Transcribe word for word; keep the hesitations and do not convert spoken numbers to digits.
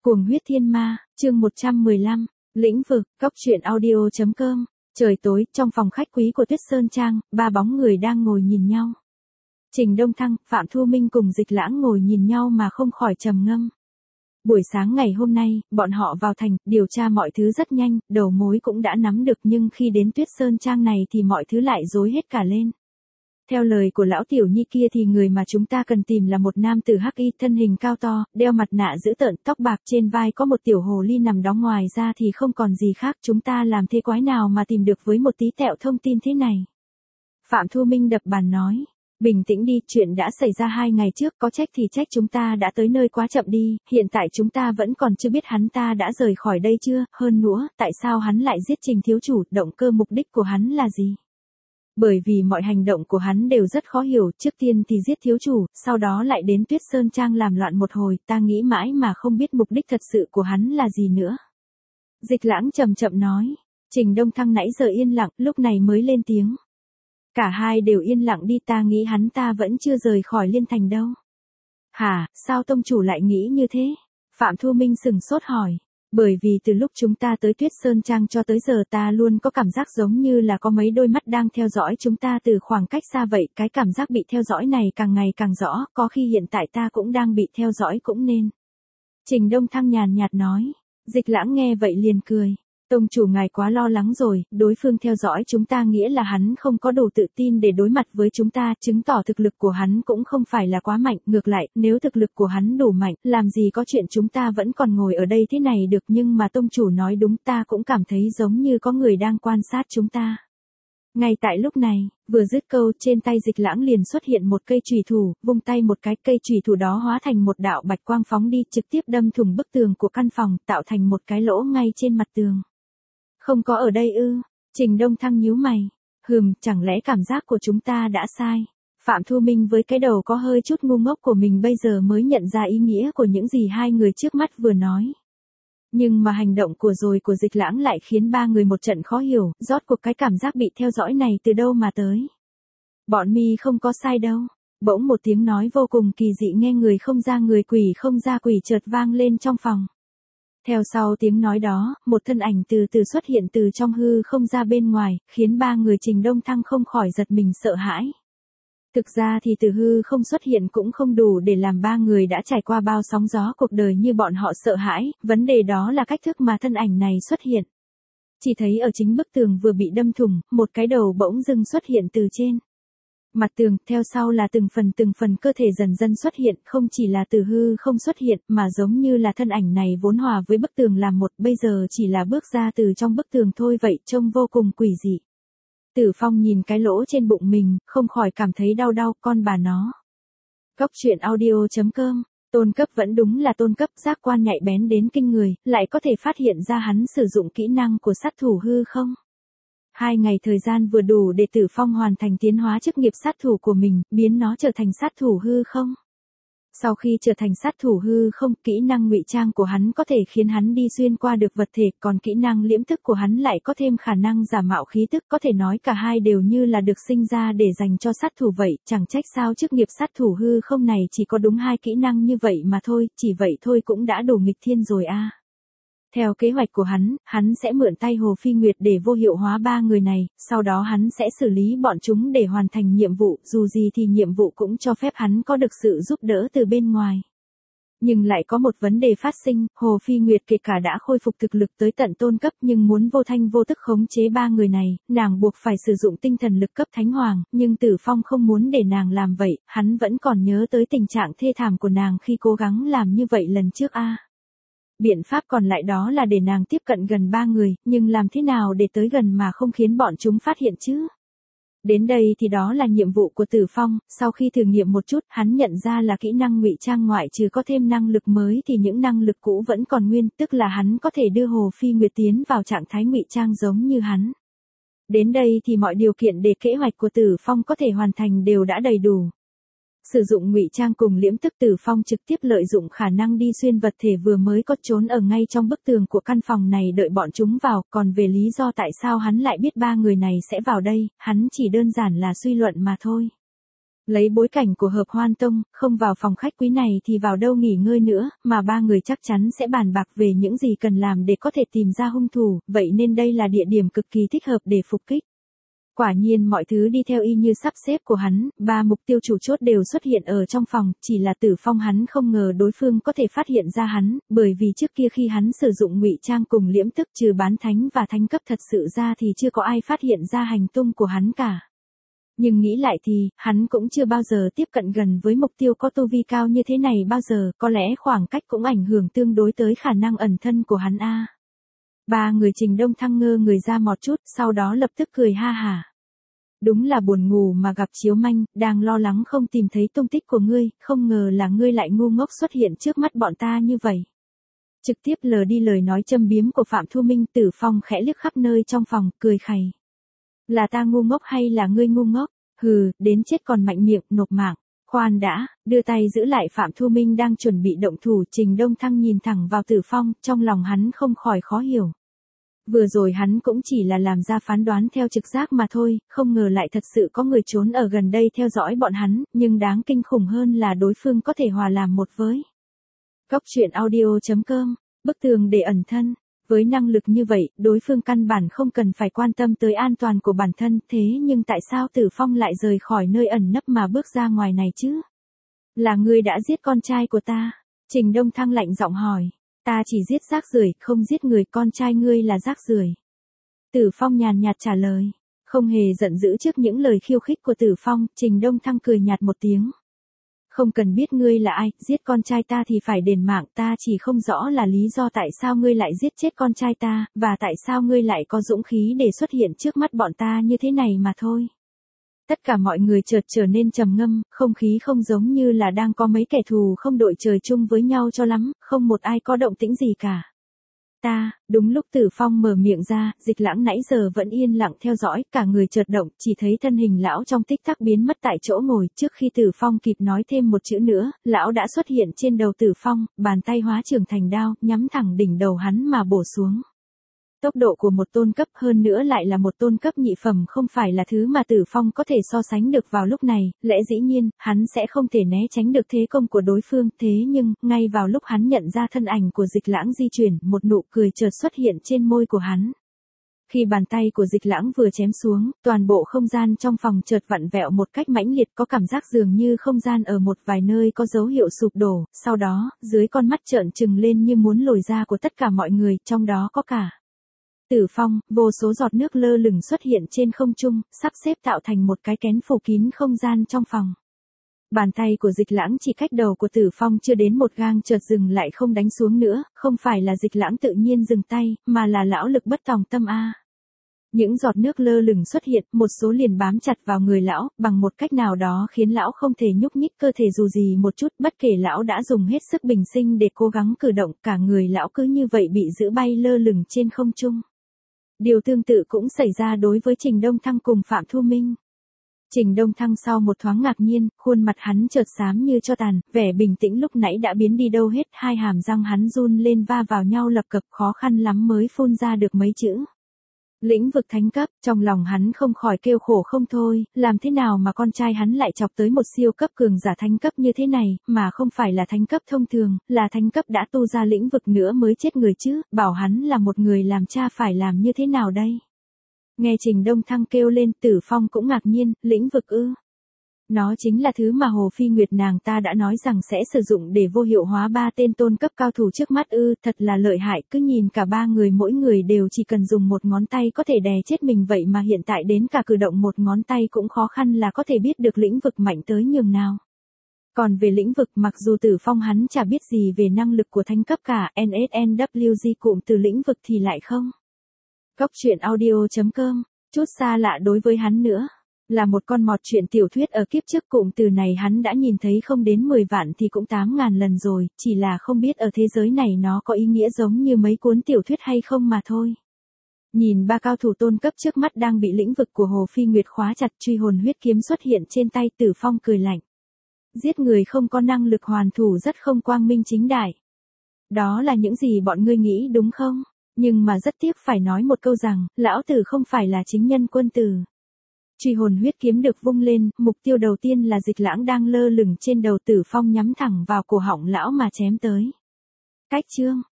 Cuồng huyết thiên ma, chương một trăm mười lăm, lĩnh vực, góc truyện audio.com. Trời tối, trong phòng khách quý của Tuyết Sơn Trang, ba bóng người đang ngồi nhìn nhau. Trình Đông Thăng, Phạm Thu Minh cùng Dịch Lãng ngồi nhìn nhau mà không khỏi trầm ngâm. Buổi sáng ngày hôm nay, bọn họ vào thành, điều tra mọi thứ rất nhanh, đầu mối cũng đã nắm được, nhưng khi đến Tuyết Sơn Trang này thì mọi thứ lại rối hết cả lên. Theo lời của lão tiểu nhi kia thì người mà chúng ta cần tìm là một nam tử hắc y, thân hình cao to, đeo mặt nạ dữ tợn, tóc bạc, trên vai có một tiểu hồ ly nằm đó, ngoài ra thì không còn gì khác. Chúng ta làm thế quái nào mà tìm được với một tí tẹo thông tin thế này? Phạm Thu Minh đập bàn nói. Bình tĩnh đi, chuyện đã xảy ra hai ngày trước, có trách thì trách chúng ta đã tới nơi quá chậm đi, hiện tại chúng ta vẫn còn chưa biết hắn ta đã rời khỏi đây chưa, hơn nữa, tại sao hắn lại giết Trình thiếu chủ, động cơ mục đích của hắn là gì? Bởi vì mọi hành động của hắn đều rất khó hiểu, trước tiên thì giết thiếu chủ, sau đó lại đến Tuyết Sơn Trang làm loạn một hồi, ta nghĩ mãi mà không biết mục đích thật sự của hắn là gì nữa. Dịch Lãng chậm chậm nói. Trình Đông Thăng nãy giờ yên lặng, lúc này mới lên tiếng. Cả hai đều yên lặng đi, ta nghĩ hắn ta vẫn chưa rời khỏi Liên Thành đâu. Hả, sao tông chủ lại nghĩ như thế? Phạm Thu Minh sừng sốt hỏi. Bởi vì từ lúc chúng ta tới Tuyết Sơn Trang cho tới giờ ta luôn có cảm giác giống như là có mấy đôi mắt đang theo dõi chúng ta từ khoảng cách xa vậy, cái cảm giác bị theo dõi này càng ngày càng rõ, có khi hiện tại ta cũng đang bị theo dõi cũng nên. Trình Đông Thăng nhàn nhạt nói. Dịch Lãng nghe vậy liền cười. Tông chủ ngài quá lo lắng rồi, đối phương theo dõi chúng ta nghĩa là hắn không có đủ tự tin để đối mặt với chúng ta, chứng tỏ thực lực của hắn cũng không phải là quá mạnh, ngược lại, nếu thực lực của hắn đủ mạnh, làm gì có chuyện chúng ta vẫn còn ngồi ở đây thế này được, nhưng mà tông chủ nói đúng, ta cũng cảm thấy giống như có người đang quan sát chúng ta. Ngay tại lúc này, vừa dứt câu, trên tay Dịch Lãng liền xuất hiện một cây chùy thủ, vung tay một cái, cây chùy thủ đó hóa thành một đạo bạch quang phóng đi, trực tiếp đâm thủng bức tường của căn phòng, tạo thành một cái lỗ ngay trên mặt tường. Không có ở đây ư? Trình Đông Thăng nhíu mày. Hừm, chẳng lẽ cảm giác của chúng ta đã sai? Phạm Thu Minh với cái đầu có hơi chút ngu ngốc của mình bây giờ mới nhận ra ý nghĩa của những gì hai người trước mắt vừa nói. Nhưng mà hành động của rồi của Dịch Lãng lại khiến ba người một trận khó hiểu, rốt cuộc cái cảm giác bị theo dõi này từ đâu mà tới. Bọn mi không có sai đâu. Bỗng một tiếng nói vô cùng kỳ dị nghe người không ra người quỷ không ra quỷ chợt vang lên trong phòng. Theo sau tiếng nói đó, một thân ảnh từ từ xuất hiện từ trong hư không ra bên ngoài, khiến ba người Trình Đông Thăng không khỏi giật mình sợ hãi. Thực ra thì từ hư không xuất hiện cũng không đủ để làm ba người đã trải qua bao sóng gió cuộc đời như bọn họ sợ hãi, vấn đề đó là cách thức mà thân ảnh này xuất hiện. Chỉ thấy ở chính bức tường vừa bị đâm thủng, một cái đầu bỗng dưng xuất hiện từ trên mặt tường, theo sau là từng phần từng phần cơ thể dần dần xuất hiện, không chỉ là từ hư không xuất hiện, mà giống như là thân ảnh này vốn hòa với bức tường làm một, bây giờ chỉ là bước ra từ trong bức tường thôi vậy, trông vô cùng quỷ dị. Tử Phong nhìn cái lỗ trên bụng mình, không khỏi cảm thấy đau đau, con bà nó. Góc truyện audio.com, tôn cấp vẫn đúng là tôn cấp, giác quan nhạy bén đến kinh người, lại có thể phát hiện ra hắn sử dụng kỹ năng của sát thủ hư không. Hai ngày thời gian vừa đủ để Tử Phong hoàn thành tiến hóa chức nghiệp sát thủ của mình, biến nó trở thành sát thủ hư không. Sau khi trở thành sát thủ hư không, kỹ năng ngụy trang của hắn có thể khiến hắn đi xuyên qua được vật thể, còn kỹ năng liễm tức của hắn lại có thêm khả năng giả mạo khí tức, có thể nói cả hai đều như là được sinh ra để dành cho sát thủ vậy, chẳng trách sao chức nghiệp sát thủ hư không này chỉ có đúng hai kỹ năng như vậy mà thôi, chỉ vậy thôi cũng đã đủ nghịch thiên rồi a. À. Theo kế hoạch của hắn, hắn sẽ mượn tay Hồ Phi Nguyệt để vô hiệu hóa ba người này, sau đó hắn sẽ xử lý bọn chúng để hoàn thành nhiệm vụ, dù gì thì nhiệm vụ cũng cho phép hắn có được sự giúp đỡ từ bên ngoài. Nhưng lại có một vấn đề phát sinh, Hồ Phi Nguyệt kể cả đã khôi phục thực lực tới tận tôn cấp nhưng muốn vô thanh vô tức khống chế ba người này, nàng buộc phải sử dụng tinh thần lực cấp thánh hoàng, nhưng Tử Phong không muốn để nàng làm vậy, hắn vẫn còn nhớ tới tình trạng thê thảm của nàng khi cố gắng làm như vậy lần trước a. À. Biện pháp còn lại đó là để nàng tiếp cận gần ba người, nhưng làm thế nào để tới gần mà không khiến bọn chúng phát hiện chứ? Đến đây thì đó là nhiệm vụ của Tử Phong, sau khi thử nghiệm một chút, hắn nhận ra là kỹ năng ngụy trang ngoại trừ có thêm năng lực mới thì những năng lực cũ vẫn còn nguyên, tức là hắn có thể đưa Hồ Phi Nguyệt tiến vào trạng thái ngụy trang giống như hắn. Đến đây thì mọi điều kiện để kế hoạch của Tử Phong có thể hoàn thành đều đã đầy đủ. Sử dụng ngụy trang cùng liễm tức, Tử Phong trực tiếp lợi dụng khả năng đi xuyên vật thể vừa mới có trốn ở ngay trong bức tường của căn phòng này đợi bọn chúng vào, còn về lý do tại sao hắn lại biết ba người này sẽ vào đây, hắn chỉ đơn giản là suy luận mà thôi. Lấy bối cảnh của hợp hoan tông, không vào phòng khách quý này thì vào đâu nghỉ ngơi nữa, mà ba người chắc chắn sẽ bàn bạc về những gì cần làm để có thể tìm ra hung thủ, vậy nên đây là địa điểm cực kỳ thích hợp để phục kích. Quả nhiên mọi thứ đi theo y như sắp xếp của hắn, ba mục tiêu chủ chốt đều xuất hiện ở trong phòng, chỉ là Tử Phong hắn không ngờ đối phương có thể phát hiện ra hắn, bởi vì trước kia khi hắn sử dụng ngụy trang cùng liễm tức trừ bán thánh và thánh cấp thật sự ra thì chưa có ai phát hiện ra hành tung của hắn cả. Nhưng nghĩ lại thì, hắn cũng chưa bao giờ tiếp cận gần với mục tiêu có tu vi cao như thế này bao giờ, có lẽ khoảng cách cũng ảnh hưởng tương đối tới khả năng ẩn thân của hắn a. Ba người Trình Đông Thăng ngơ người ra một chút, sau đó lập tức cười ha hả. Đúng là buồn ngủ mà gặp chiếu manh, đang lo lắng không tìm thấy tung tích của ngươi, không ngờ là ngươi lại ngu ngốc xuất hiện trước mắt bọn ta như vậy. Trực tiếp lờ đi lời nói châm biếm của Phạm Thu Minh, Tử Phong khẽ liếc khắp nơi trong phòng, cười khẩy. Là ta ngu ngốc hay là ngươi ngu ngốc? Hừ, đến chết còn mạnh miệng, nộp mạng. Khoan đã, đưa tay giữ lại Phạm Thu Minh đang chuẩn bị động thủ. Trình Đông Thăng nhìn thẳng vào Tử Phong, trong lòng hắn không khỏi khó hiểu. Vừa rồi hắn cũng chỉ là làm ra phán đoán theo trực giác mà thôi, không ngờ lại thật sự có người trốn ở gần đây theo dõi bọn hắn, nhưng đáng kinh khủng hơn là đối phương có thể hòa làm một với. Góc truyện audio chấm com, bức tường để ẩn thân. Với năng lực như vậy, đối phương căn bản không cần phải quan tâm tới an toàn của bản thân, thế nhưng tại sao Tử Phong lại rời khỏi nơi ẩn nấp mà bước ra ngoài này chứ? Là ngươi đã giết con trai của ta? Trình Đông Thăng lạnh giọng hỏi. Ta chỉ giết rác rưởi, không giết người, con trai ngươi là rác rưởi. Tử Phong nhàn nhạt trả lời. Không hề giận dữ trước những lời khiêu khích của Tử Phong, Trình Đông Thăng cười nhạt một tiếng. Không cần biết ngươi là ai, giết con trai ta thì phải đền mạng, ta chỉ không rõ là lý do tại sao ngươi lại giết chết con trai ta, và tại sao ngươi lại có dũng khí để xuất hiện trước mắt bọn ta như thế này mà thôi. Tất cả mọi người chợt trở nên trầm ngâm, không khí không giống như là đang có mấy kẻ thù không đội trời chung với nhau cho lắm, không một ai có động tĩnh gì cả. Ta, đúng lúc Tử Phong mở miệng ra, Dịch Lãng nãy giờ vẫn yên lặng theo dõi, cả người chợt động, chỉ thấy thân hình lão trong tích tắc biến mất tại chỗ ngồi, trước khi Tử Phong kịp nói thêm một chữ nữa, lão đã xuất hiện trên đầu Tử Phong, bàn tay hóa trưởng thành đao, nhắm thẳng đỉnh đầu hắn mà bổ xuống. Tốc độ của một tôn cấp hơn nữa lại là một tôn cấp nhị phẩm không phải là thứ mà Tử Phong có thể so sánh được vào lúc này, lẽ dĩ nhiên, hắn sẽ không thể né tránh được thế công của đối phương, thế nhưng, ngay vào lúc hắn nhận ra thân ảnh của Dịch Lãng di chuyển, một nụ cười chợt xuất hiện trên môi của hắn. Khi bàn tay của Dịch Lãng vừa chém xuống, toàn bộ không gian trong phòng chợt vặn vẹo một cách mãnh liệt, có cảm giác dường như không gian ở một vài nơi có dấu hiệu sụp đổ, sau đó, dưới con mắt trợn trừng lên như muốn lồi ra của tất cả mọi người, trong đó có cả Tử Phong. Vô số giọt nước lơ lửng xuất hiện trên không trung, sắp xếp tạo thành một cái kén phủ kín không gian trong phòng. Bàn tay của Dịch Lãng chỉ cách đầu của Tử Phong chưa đến một gang chợt dừng lại không đánh xuống nữa, không phải là Dịch Lãng tự nhiên dừng tay, mà là lão lực bất tòng tâm a. Những giọt nước lơ lửng xuất hiện, một số liền bám chặt vào người lão, bằng một cách nào đó khiến lão không thể nhúc nhích cơ thể dù gì một chút, bất kể lão đã dùng hết sức bình sinh để cố gắng cử động, cả người lão cứ như vậy bị giữ bay lơ lửng trên không trung. Điều tương tự cũng xảy ra đối với Trình Đông Thăng cùng Phạm Thu Minh. Trình Đông Thăng sau một thoáng ngạc nhiên, khuôn mặt hắn chợt xám như tro tàn, vẻ bình tĩnh lúc nãy đã biến đi đâu hết, hai hàm răng hắn run lên va vào nhau lập cập, khó khăn lắm mới phun ra được mấy chữ. Lĩnh vực thánh cấp, trong lòng hắn không khỏi kêu khổ không thôi, làm thế nào mà con trai hắn lại chọc tới một siêu cấp cường giả thánh cấp như thế này, mà không phải là thánh cấp thông thường, là thánh cấp đã tu ra lĩnh vực nữa mới chết người chứ, bảo hắn là một người làm cha phải làm như thế nào đây? Nghe Trình Đông Thăng kêu lên, Tử Phong cũng ngạc nhiên, lĩnh vực ư? Nó chính là thứ mà Hồ Phi Nguyệt nàng ta đã nói rằng sẽ sử dụng để vô hiệu hóa ba tên tôn cấp cao thủ trước mắt ư, thật là lợi hại, cứ nhìn cả ba người mỗi người đều chỉ cần dùng một ngón tay có thể đè chết mình vậy mà hiện tại đến cả cử động một ngón tay cũng khó khăn là có thể biết được lĩnh vực mạnh tới nhường nào. Còn về lĩnh vực mặc dù Tử Phong hắn chả biết gì về năng lực của thánh cấp cả, en ét en vê giê cụm từ lĩnh vực thì lại không. Góc truyện audio chấm com, chút xa lạ đối với hắn nữa. Là một con mọt truyện tiểu thuyết ở kiếp trước cụm từ này hắn đã nhìn thấy không đến mười vạn thì cũng tám ngàn lần rồi, chỉ là không biết ở thế giới này nó có ý nghĩa giống như mấy cuốn tiểu thuyết hay không mà thôi. Nhìn ba cao thủ tôn cấp trước mắt đang bị lĩnh vực của Hồ Phi Nguyệt khóa chặt, truy hồn huyết kiếm xuất hiện trên tay, Tử Phong cười lạnh. Giết người không có năng lực hoàn thủ rất không quang minh chính đại. Đó là những gì bọn ngươi nghĩ đúng không? Nhưng mà rất tiếc phải nói một câu rằng, lão tử không phải là chính nhân quân tử. Truy hồn huyết kiếm được vung lên, mục tiêu đầu tiên là Dịch Lãng đang lơ lửng trên đầu Tử Phong nhắm thẳng vào cổ họng lão mà chém tới. Cách chương